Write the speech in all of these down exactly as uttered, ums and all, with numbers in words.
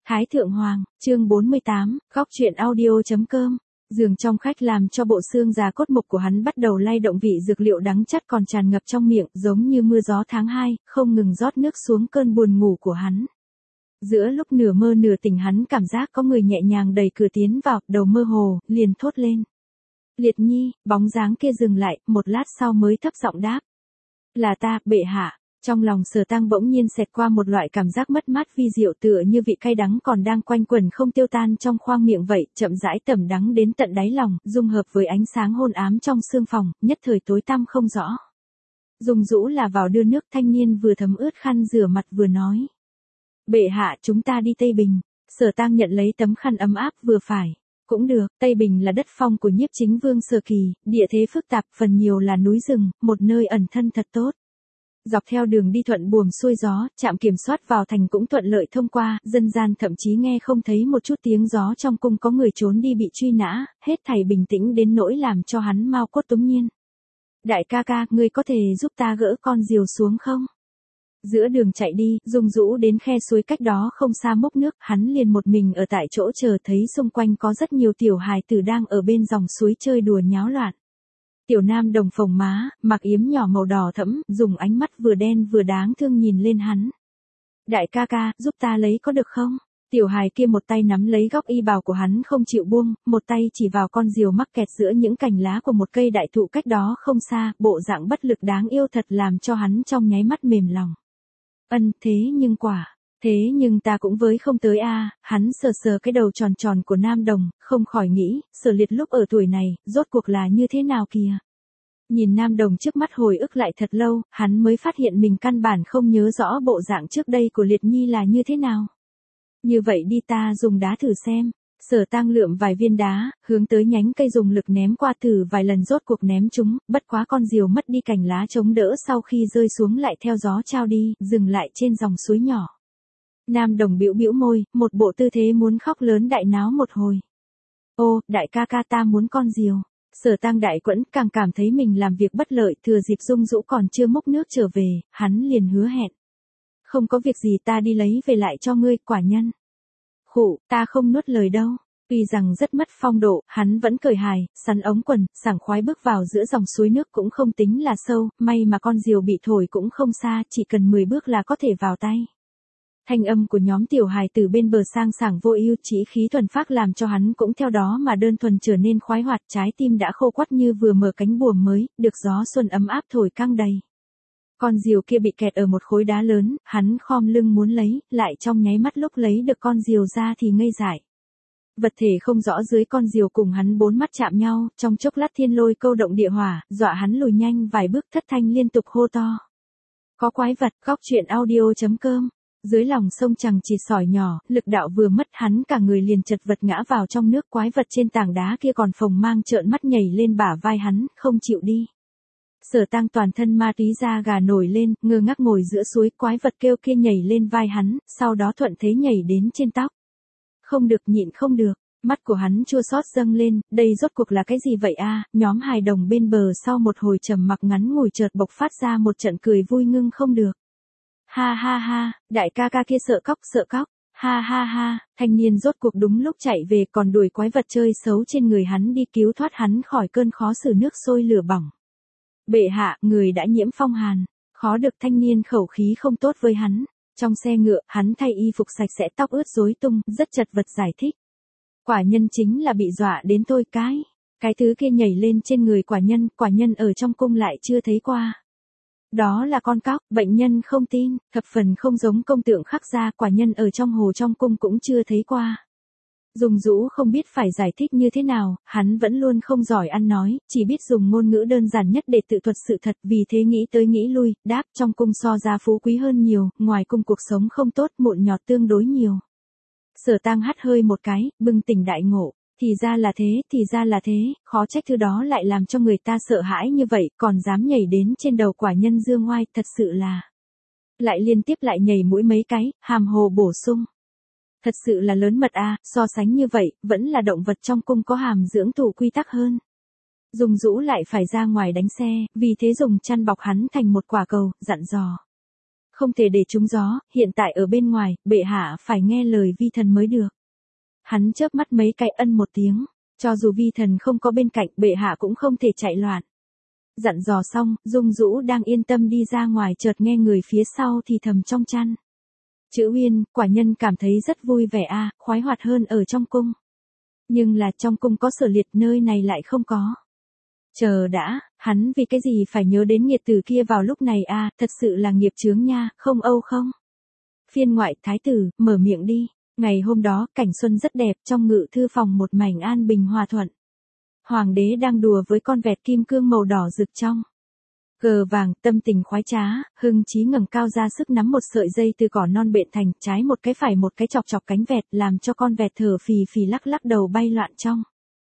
Thái Thượng Hoàng, chương bốn mươi tám, góc truyện audio.com. Giường trong khách làm cho bộ xương già cốt mục của hắn bắt đầu lay động, vị dược liệu đắng chát còn tràn ngập trong miệng, giống như mưa gió tháng hai, không ngừng rót nước xuống cơn buồn ngủ của hắn. Giữa lúc nửa mơ nửa tỉnh, hắn cảm giác có người nhẹ nhàng đẩy cửa tiến vào, đầu mơ hồ, liền thốt lên. Liệt Nhi. Bóng dáng kia dừng lại, một lát sau mới thấp giọng đáp. Là ta, bệ hạ. Trong lòng Sở Tăng bỗng nhiên xẹt qua một loại cảm giác mất mát vi diệu, tựa như vị cay đắng còn đang quanh quẩn không tiêu tan trong khoang miệng vậy, chậm rãi tẩm đắng đến tận đáy lòng, dung hợp với ánh sáng hôn ám trong sương phòng, nhất thời tối tăm không rõ. Dùng rũ là vào đưa nước, thanh niên vừa thấm ướt khăn rửa mặt vừa nói. Bệ hạ, chúng ta đi Tây Bình. Sở Tăng nhận lấy tấm khăn ấm áp vừa phải. Cũng được, Tây Bình là đất phong của Nhiếp Chính Vương Sở Kỳ, địa thế phức tạp, phần nhiều là núi rừng, một nơi ẩn thân thật tốt. Dọc theo đường đi thuận buồm xuôi gió, trạm kiểm soát vào thành cũng thuận lợi thông qua, dân gian thậm chí nghe không thấy một chút tiếng gió trong cung có người trốn đi bị truy nã, hết thảy bình tĩnh đến nỗi làm cho hắn mau cốt túm nhiên. Đại ca ca, ngươi có thể giúp ta gỡ con diều xuống không? Giữa đường chạy đi, Dung Dũ đến khe suối cách đó không xa múc nước, hắn liền một mình ở tại chỗ chờ, thấy xung quanh có rất nhiều tiểu hài tử đang ở bên dòng suối chơi đùa nháo loạn. Tiểu Nam Đồng phồng má, mặc yếm nhỏ màu đỏ thẫm, dùng ánh mắt vừa đen vừa đáng thương nhìn lên hắn. Đại ca ca, giúp ta lấy có được không? Tiểu hài kia một tay nắm lấy góc y bào của hắn không chịu buông, một tay chỉ vào con diều mắc kẹt giữa những cành lá của một cây đại thụ cách đó không xa, bộ dạng bất lực đáng yêu thật làm cho hắn trong nháy mắt mềm lòng. Ân, thế nhưng quả, thế nhưng ta cũng với không tới a. Hắn sờ sờ cái đầu tròn tròn của Nam Đồng, không khỏi nghĩ, Sở Liệt lúc ở tuổi này, rốt cuộc là như thế nào kìa. Nhìn Nam Đồng trước mắt hồi ức lại thật lâu, hắn mới phát hiện mình căn bản không nhớ rõ bộ dạng trước đây của Liệt Nhi là như thế nào. Như vậy đi, ta dùng đá thử xem. Sở Tăng lượm vài viên đá, hướng tới nhánh cây dùng lực ném qua thử vài lần, rốt cuộc ném chúng, bất quá con diều mất đi cành lá chống đỡ, sau khi rơi xuống lại theo gió trao đi, dừng lại trên dòng suối nhỏ. Nam Đồng bĩu bĩu môi, một bộ tư thế muốn khóc lớn đại náo một hồi. Ô, đại ca ca, ta muốn con diều. Sở Tăng đại quẫn, càng cảm thấy mình làm việc bất lợi, thừa dịp Dung Dũ còn chưa múc nước trở về, hắn liền hứa hẹn. Không có việc gì, ta đi lấy về lại cho ngươi, quả nhân. Khụ, ta không nuốt lời đâu. Tuy rằng rất mất phong độ, hắn vẫn cười hài, sắn ống quần, sảng khoái bước vào giữa dòng suối nước cũng không tính là sâu, may mà con diều bị thổi cũng không xa, chỉ cần mười bước là có thể vào tay. Thanh âm của nhóm tiểu hài từ bên bờ sang sảng vô ưu, chí khí thuần phác làm cho hắn cũng theo đó mà đơn thuần trở nên khoái hoạt, trái tim đã khô quắt như vừa mở cánh buồm mới, được gió xuân ấm áp thổi căng đầy. Con diều kia bị kẹt ở một khối đá lớn, hắn khom lưng muốn lấy, lại trong nháy mắt lúc lấy được con diều ra thì ngây dại. Vật thể không rõ dưới con diều cùng hắn bốn mắt chạm nhau, trong chốc lát thiên lôi câu động địa hỏa, dọa hắn lùi nhanh vài bước, thất thanh liên tục hô to. Có quái vật, góc truyện audio.com. Dưới lòng sông chằng chịt sỏi nhỏ, lực đạo vừa mất, hắn cả người liền chật vật ngã vào trong nước. Quái vật trên tảng đá kia còn phồng mang trợn mắt nhảy lên bả vai hắn, không chịu đi. Sở Tăng toàn thân ma túy da gà nổi lên, ngơ ngác ngồi giữa suối, quái vật kêu kia nhảy lên vai hắn, sau đó thuận thế nhảy đến trên tóc. Không được, nhịn không được, mắt của hắn chua xót dâng lên, đây rốt cuộc là cái gì vậy a? Nhóm hài đồng bên bờ sau một hồi trầm mặc ngắn ngủi chợt bộc phát ra một trận cười vui ngưng không được. Ha ha ha, đại ca ca kia sợ cóc sợ cóc. Ha ha ha, thanh niên rốt cuộc đúng lúc chạy về, còn đuổi quái vật chơi xấu trên người hắn đi, cứu thoát hắn khỏi cơn khó xử nước sôi lửa bỏng. Bệ hạ, người đã nhiễm phong hàn. Khó được, thanh niên khẩu khí không tốt với hắn. Trong xe ngựa, hắn thay y phục sạch sẽ, tóc ướt rối tung, rất chật vật giải thích. Quả nhân chính là bị dọa đến thôi cái. Cái thứ kia nhảy lên trên người quả nhân, quả nhân ở trong cung lại chưa thấy qua. Đó là con cóc, bệnh nhân không tin, thập phần không giống công tượng khắc ra, quả nhân ở trong hồ trong cung cũng chưa thấy qua. Dung Dũ không biết phải giải thích như thế nào, hắn vẫn luôn không giỏi ăn nói, chỉ biết dùng ngôn ngữ đơn giản nhất để tự thuật sự thật, vì thế nghĩ tới nghĩ lui, đáp trong cung so ra phú quý hơn nhiều, ngoài cung cuộc sống không tốt, mụn nhọt tương đối nhiều. Sở Tăng hắt hơi một cái, bừng tỉnh đại ngộ, thì ra là thế, thì ra là thế, khó trách thứ đó lại làm cho người ta sợ hãi như vậy, còn dám nhảy đến trên đầu quả nhân dương ngoai, thật sự là. Lại liên tiếp lại nhảy mũi mấy cái, hàm hồ bổ sung. Thật sự là lớn mật a, so sánh như vậy, vẫn là động vật trong cung có hàm dưỡng thủ quy tắc hơn. Dung Dũ lại phải ra ngoài đánh xe, vì thế dùng chăn bọc hắn thành một quả cầu, dặn dò. không thể để trúng gió, hiện tại ở bên ngoài, bệ hạ phải nghe lời vi thần mới được. Hắn chớp mắt mấy cái ân một tiếng, cho dù vi thần không có bên cạnh, bệ hạ cũng không thể chạy loạn. Dặn dò xong, Dung Dũ đang yên tâm đi ra ngoài chợt nghe người phía sau thì thầm trong chăn. Chữ Uyên, quả nhân cảm thấy rất vui vẻ a, khoái hoạt hơn ở trong cung. Nhưng là trong cung có Sở Liệt, nơi này lại không có. Chờ đã, hắn vì cái gì phải nhớ đến nghiệt tử kia vào lúc này a, thật sự là nghiệp chướng nha, không âu không. Phiên ngoại thái tử, mở miệng đi. Ngày hôm đó, cảnh xuân rất đẹp, trong ngự thư phòng một mảnh an bình hòa thuận. Hoàng đế đang đùa với con vẹt kim cương màu đỏ rực trong cờ vàng, tâm tình khoái trá, hưng chí ngẩng cao ra sức nắm một sợi dây từ cỏ non bện thành, trái một cái phải một cái chọc chọc cánh vẹt, làm cho con vẹt thở phì phì lắc lắc đầu bay loạn trong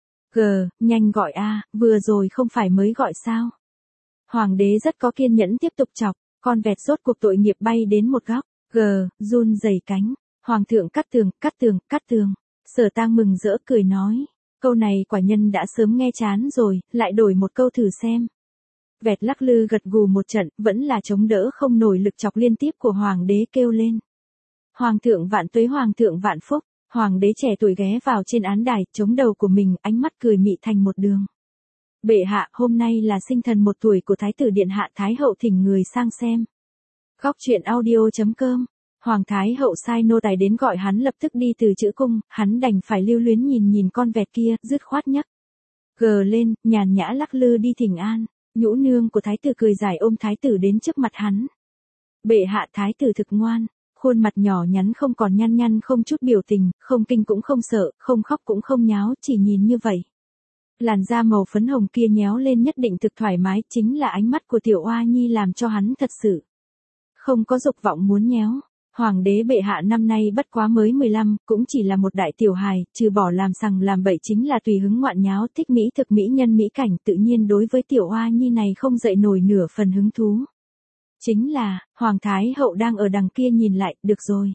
cờ, nhanh gọi a, vừa rồi không phải mới gọi sao. Hoàng đế rất có kiên nhẫn tiếp tục chọc, con vẹt rốt cuộc tội nghiệp bay đến một góc, gờ, run rẩy cánh. Hoàng thượng cắt tường, cắt tường, cắt tường. Sở Tang mừng rỡ cười nói. Câu này quả nhân đã sớm nghe chán rồi, lại đổi một câu thử xem. Vẹt lắc lư gật gù một trận, vẫn là chống đỡ không nổi lực chọc liên tiếp của hoàng đế kêu lên. Hoàng thượng vạn tuế, hoàng thượng vạn phúc. Hoàng đế trẻ tuổi ghé vào trên án đài, chống đầu của mình, ánh mắt cười mị thành một đường. Bệ hạ, hôm nay là sinh thần một tuổi của thái tử điện hạ, thái hậu thỉnh người sang xem. Góc truyện audio chấm com. Hoàng thái hậu sai nô tài đến gọi hắn lập tức đi từ chữ cung, hắn đành phải lưu luyến nhìn nhìn con vẹt kia, dứt khoát nhấc gờ lên, nhàn nhã lắc lư đi thỉnh an. Nhũ nương của thái tử cười dài ôm thái tử đến trước mặt hắn. Bệ hạ, thái tử thực ngoan, khuôn mặt nhỏ nhắn không còn nhăn nhăn, không chút biểu tình, không kinh cũng không sợ, không khóc cũng không nháo, chỉ nhìn như vậy. Làn da màu phấn hồng kia nhéo lên nhất định thực thoải mái, chính là ánh mắt của tiểu oa nhi làm cho hắn thật sự không có dục vọng muốn nhéo. Hoàng đế bệ hạ năm nay bất quá mới mười lăm, cũng chỉ là một đại tiểu hài, trừ bỏ làm sằng làm bậy chính là tùy hứng ngoạn nháo, thích mỹ thực mỹ nhân mỹ cảnh, tự nhiên đối với tiểu oa nhi này không dậy nổi nửa phần hứng thú. Chính là, Hoàng thái hậu đang ở đằng kia nhìn lại, được rồi.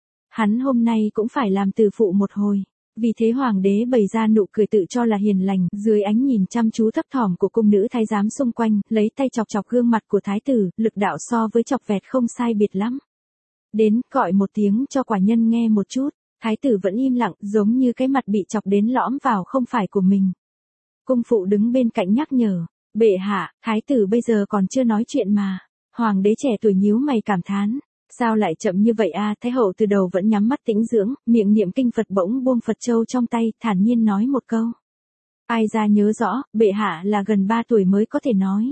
Hắn hôm nay cũng phải làm từ phụ một hồi. Vì thế hoàng đế bày ra nụ cười tự cho là hiền lành, dưới ánh nhìn chăm chú thấp thỏm của cung nữ thái giám xung quanh, lấy tay chọc chọc gương mặt của thái tử, lực đạo so với chọc vẹt không sai biệt lắm. Đến, gọi một tiếng cho quả nhân nghe một chút. Thái tử vẫn im lặng, giống như cái mặt bị chọc đến lõm vào không phải của mình. Cung phụ đứng bên cạnh nhắc nhở. Bệ hạ, thái tử bây giờ còn chưa nói chuyện mà. Hoàng đế trẻ tuổi nhíu mày cảm thán. Sao lại chậm như vậy a? Thái hậu từ đầu vẫn nhắm mắt tĩnh dưỡng, miệng niệm kinh Phật bỗng buông Phật châu trong tay, thản nhiên nói một câu. Ai ra nhớ rõ, bệ hạ là gần ba tuổi mới có thể nói.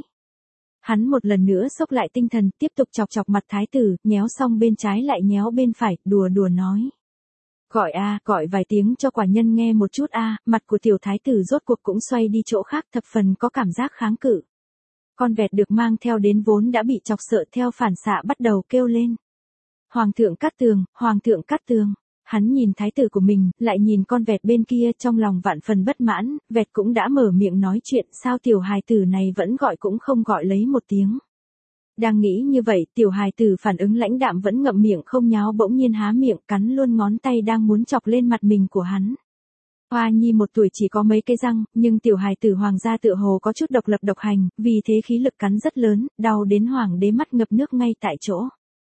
Hắn một lần nữa xốc lại tinh thần, tiếp tục chọc chọc mặt thái tử, nhéo xong bên trái lại nhéo bên phải, đùa đùa nói. Gọi a, gọi vài tiếng cho quả nhân nghe một chút a. Mặt của tiểu thái tử rốt cuộc cũng xoay đi chỗ khác, thập phần có cảm giác kháng cự. Con vẹt được mang theo đến vốn đã bị chọc sợ, theo phản xạ bắt đầu kêu lên. Hoàng thượng cắt tường, hoàng thượng cắt tường. Hắn nhìn thái tử của mình, lại nhìn con vẹt bên kia, trong lòng vạn phần bất mãn, vẹt cũng đã mở miệng nói chuyện, sao tiểu hài tử này vẫn gọi cũng không gọi lấy một tiếng. Đang nghĩ như vậy, tiểu hài tử phản ứng lãnh đạm vẫn ngậm miệng không nháo, bỗng nhiên há miệng cắn luôn ngón tay đang muốn chọc lên mặt mình của hắn. Hoa nhi một tuổi chỉ có mấy cái răng, nhưng tiểu hài tử hoàng gia tựa hồ có chút độc lập độc hành, vì thế khí lực cắn rất lớn, đau đến hoàng đế mắt ngập nước ngay tại chỗ.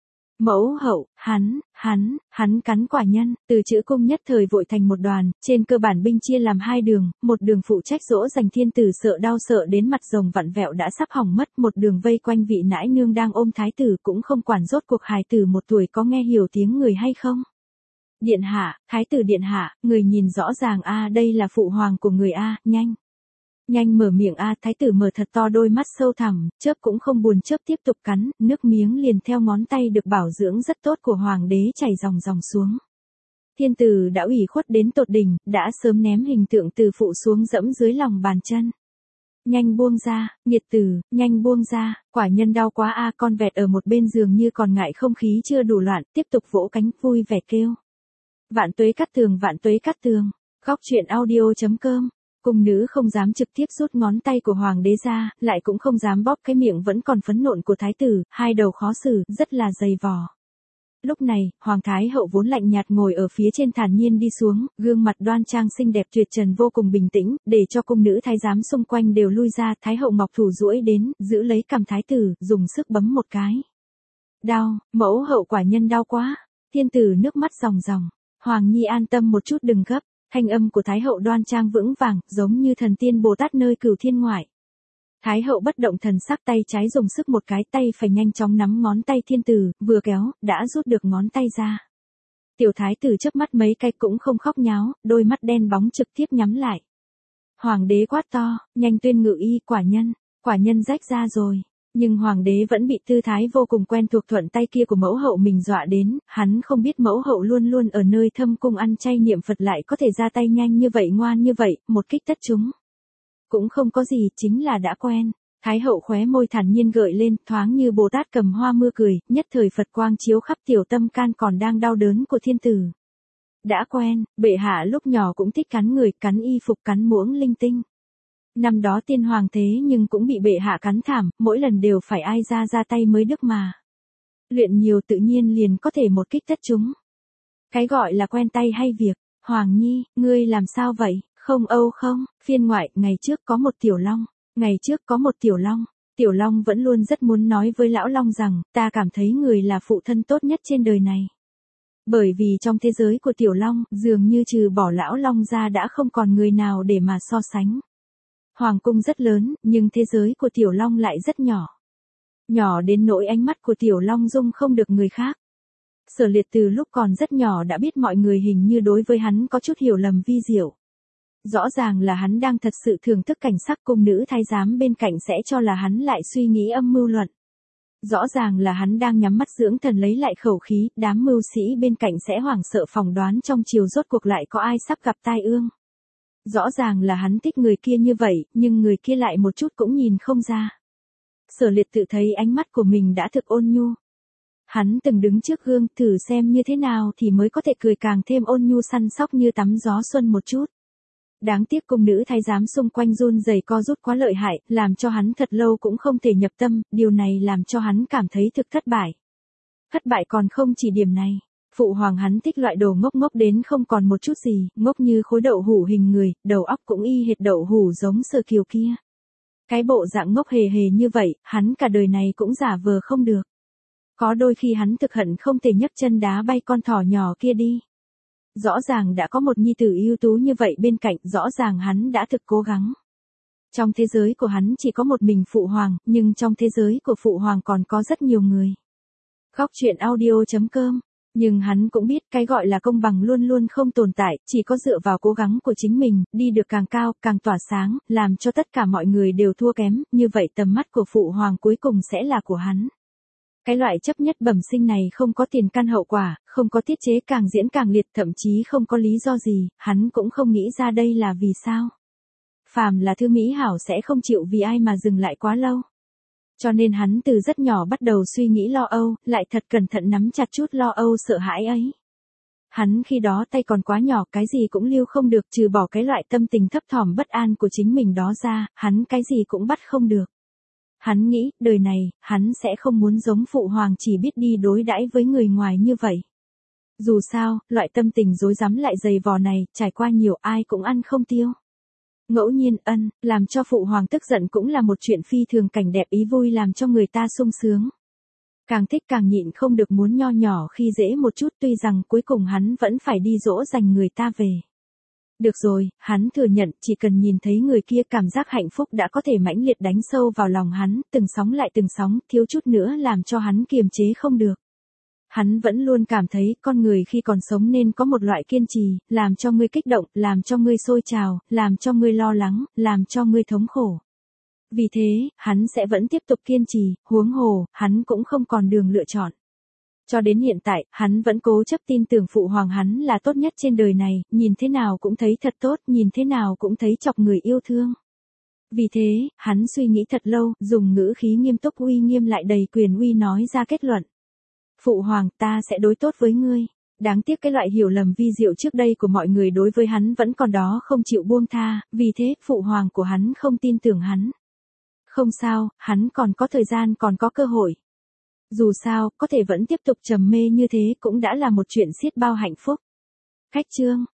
Mẫu hậu, hắn, hắn, hắn cắn quả nhân, từ chữ cung nhất thời vội thành một đoàn, trên cơ bản binh chia làm hai đường, một đường phụ trách dỗ dành thiên tử sợ đau sợ đến mặt rồng vặn vẹo đã sắp hỏng mất, một đường vây quanh vị nãi nương đang ôm thái tử cũng không quản rốt cuộc hài tử một tuổi có nghe hiểu tiếng người hay không. Điện hạ, thái tử điện hạ, người nhìn rõ ràng a, đây là phụ hoàng của người a, nhanh. Nhanh mở miệng a, thái tử mở thật to đôi mắt sâu thẳm, chớp cũng không buồn chớp tiếp tục cắn, nước miếng liền theo ngón tay được bảo dưỡng rất tốt của hoàng đế chảy dòng dòng xuống. Thiên tử đã ủy khuất đến tột đỉnh, đã sớm ném hình tượng từ phụ xuống dẫm dưới lòng bàn chân. Nhanh buông ra, nghiệt tử, nhanh buông ra, quả nhân đau quá a, con vẹt ở một bên giường như còn ngại không khí chưa đủ loạn, tiếp tục vỗ cánh vui vẻ kêu. Vạn tuế cắt tường, vạn tuế cắt tường. Góc truyện audio chấm com. Cung nữ không dám trực tiếp rút ngón tay của hoàng đế ra, lại cũng không dám bóp cái miệng vẫn còn phấn nộn của thái tử, hai đầu khó xử, rất là dày vò. Lúc này, hoàng thái hậu vốn lạnh nhạt ngồi ở phía trên thản nhiên đi xuống, gương mặt đoan trang xinh đẹp tuyệt trần vô cùng bình tĩnh, để cho cung nữ thái giám xung quanh đều lui ra, thái hậu ngọc thủ duỗi đến, giữ lấy cằm thái tử, dùng sức bấm một cái. Đau, mẫu hậu quả nhân đau quá. Thiên tử nước mắt ròng ròng. Hoàng nhi an tâm một chút đừng gấp. Thanh âm của Thái hậu đoan trang vững vàng, giống như thần tiên Bồ Tát nơi cửu thiên ngoại. Thái hậu bất động thần sắc, tay trái dùng sức một cái, tay phải nhanh chóng nắm ngón tay thiên tử, vừa kéo, đã rút được ngón tay ra. Tiểu thái tử chớp mắt mấy cái cũng không khóc nháo, đôi mắt đen bóng trực tiếp nhắm lại. Hoàng đế quát to, nhanh tuyên ngự y, quả nhân, quả nhân rách ra rồi. Nhưng hoàng đế vẫn bị tư thái vô cùng quen thuộc thuận tay kia của mẫu hậu mình dọa đến, hắn không biết mẫu hậu luôn luôn ở nơi thâm cung ăn chay niệm Phật lại có thể ra tay nhanh như vậy, ngoan như vậy, một kích tất chúng. Cũng không có gì, chính là đã quen. Thái hậu khóe môi thản nhiên gợi lên, thoáng như Bồ Tát cầm hoa mưa cười, nhất thời Phật quang chiếu khắp tiểu tâm can còn đang đau đớn của thiên tử. Đã quen, bệ hạ lúc nhỏ cũng thích cắn người, cắn y phục, cắn muỗng linh tinh. Năm đó tiên hoàng thế nhưng cũng bị bệ hạ cắn thảm, mỗi lần đều phải ai ra ra tay mới được mà. Luyện nhiều tự nhiên liền có thể một kích tất chúng. Cái gọi là quen tay hay việc, Hoàng nhi, ngươi làm sao vậy, không âu không, phiên ngoại, ngày trước có một tiểu long, ngày trước có một tiểu long, tiểu long vẫn luôn rất muốn nói với lão long rằng, ta cảm thấy người là phụ thân tốt nhất trên đời này. Bởi vì trong thế giới của tiểu long, dường như trừ bỏ lão long ra đã không còn người nào để mà so sánh. Hoàng cung rất lớn, nhưng thế giới của tiểu long lại rất nhỏ. Nhỏ đến nỗi ánh mắt của tiểu long dung không được người khác. Sở Liệt từ lúc còn rất nhỏ đã biết mọi người hình như đối với hắn có chút hiểu lầm vi diệu. Rõ ràng là hắn đang thật sự thưởng thức cảnh sắc cung nữ thái giám bên cạnh sẽ cho là hắn lại suy nghĩ âm mưu luận. Rõ ràng là hắn đang nhắm mắt dưỡng thần lấy lại khẩu khí, đám mưu sĩ bên cạnh sẽ hoảng sợ phỏng đoán trong chiều rốt cuộc lại có ai sắp gặp tai ương. Rõ ràng là hắn thích người kia như vậy, nhưng người kia lại một chút cũng nhìn không ra. Sở Liệt tự thấy ánh mắt của mình đã thực ôn nhu. Hắn từng đứng trước gương thử xem như thế nào thì mới có thể cười càng thêm ôn nhu săn sóc như tắm gió xuân một chút. Đáng tiếc cung nữ thái giám xung quanh run rẩy co rút quá lợi hại, làm cho hắn thật lâu cũng không thể nhập tâm, điều này làm cho hắn cảm thấy thực thất bại. Thất bại còn không chỉ điểm này. Phụ hoàng hắn thích loại đồ ngốc ngốc đến không còn một chút gì, ngốc như khối đậu hủ hình người, đầu óc cũng y hệt đậu hủ giống Sở Kiều kia. Cái bộ dạng ngốc hề hề như vậy, hắn cả đời này cũng giả vờ không được. Có đôi khi hắn thực hận không thể nhấc chân đá bay con thỏ nhỏ kia đi. Rõ ràng đã có một nhi tử ưu tú như vậy bên cạnh, rõ ràng hắn đã thực cố gắng. Trong thế giới của hắn chỉ có một mình phụ hoàng, nhưng trong thế giới của phụ hoàng còn có rất nhiều người. Góc truyện audio chấm com. Nhưng hắn cũng biết cái gọi là công bằng luôn luôn không tồn tại, chỉ có dựa vào cố gắng của chính mình, đi được càng cao, càng tỏa sáng, làm cho tất cả mọi người đều thua kém, như vậy tầm mắt của phụ hoàng cuối cùng sẽ là của hắn. Cái loại chấp nhất bẩm sinh này không có tiền căn hậu quả, không có tiết chế càng diễn càng liệt, thậm chí không có lý do gì, hắn cũng không nghĩ ra đây là vì sao. Phàm là thư mỹ hảo sẽ không chịu vì ai mà dừng lại quá lâu. Cho nên hắn từ rất nhỏ bắt đầu suy nghĩ lo âu, lại thật cẩn thận nắm chặt chút lo âu sợ hãi ấy. Hắn khi đó tay còn quá nhỏ, cái gì cũng lưu không được, trừ bỏ cái loại tâm tình thấp thỏm bất an của chính mình đó ra, hắn cái gì cũng bắt không được. Hắn nghĩ, đời này, hắn sẽ không muốn giống phụ hoàng chỉ biết đi đối đãi với người ngoài như vậy. Dù sao, loại tâm tình rối rắm lại dày vò này, trải qua nhiều ai cũng ăn không tiêu. Ngẫu nhiên ân, làm cho phụ hoàng tức giận cũng là một chuyện phi thường cảnh đẹp ý vui làm cho người ta sung sướng. Càng thích càng nhịn không được muốn nho nhỏ khi dễ một chút, tuy rằng cuối cùng hắn vẫn phải đi dỗ dành người ta về. Được rồi, hắn thừa nhận chỉ cần nhìn thấy người kia cảm giác hạnh phúc đã có thể mãnh liệt đánh sâu vào lòng hắn, từng sóng lại từng sóng, thiếu chút nữa làm cho hắn kiềm chế không được. Hắn vẫn luôn cảm thấy con người khi còn sống nên có một loại kiên trì, làm cho ngươi kích động, làm cho ngươi sôi trào, làm cho ngươi lo lắng, làm cho ngươi thống khổ. Vì thế, hắn sẽ vẫn tiếp tục kiên trì, huống hồ, hắn cũng không còn đường lựa chọn. Cho đến hiện tại, hắn vẫn cố chấp tin tưởng phụ hoàng hắn là tốt nhất trên đời này, nhìn thế nào cũng thấy thật tốt, nhìn thế nào cũng thấy chọc người yêu thương. Vì thế, hắn suy nghĩ thật lâu, dùng ngữ khí nghiêm túc uy nghiêm lại đầy quyền uy nói ra kết luận. Phụ hoàng, ta sẽ đối tốt với ngươi. Đáng tiếc cái loại hiểu lầm vi diệu trước đây của mọi người đối với hắn vẫn còn đó không chịu buông tha, vì thế, phụ hoàng của hắn không tin tưởng hắn. Không sao, hắn còn có thời gian còn có cơ hội. Dù sao, có thể vẫn tiếp tục trầm mê như thế cũng đã là một chuyện xiết bao hạnh phúc. Khách chương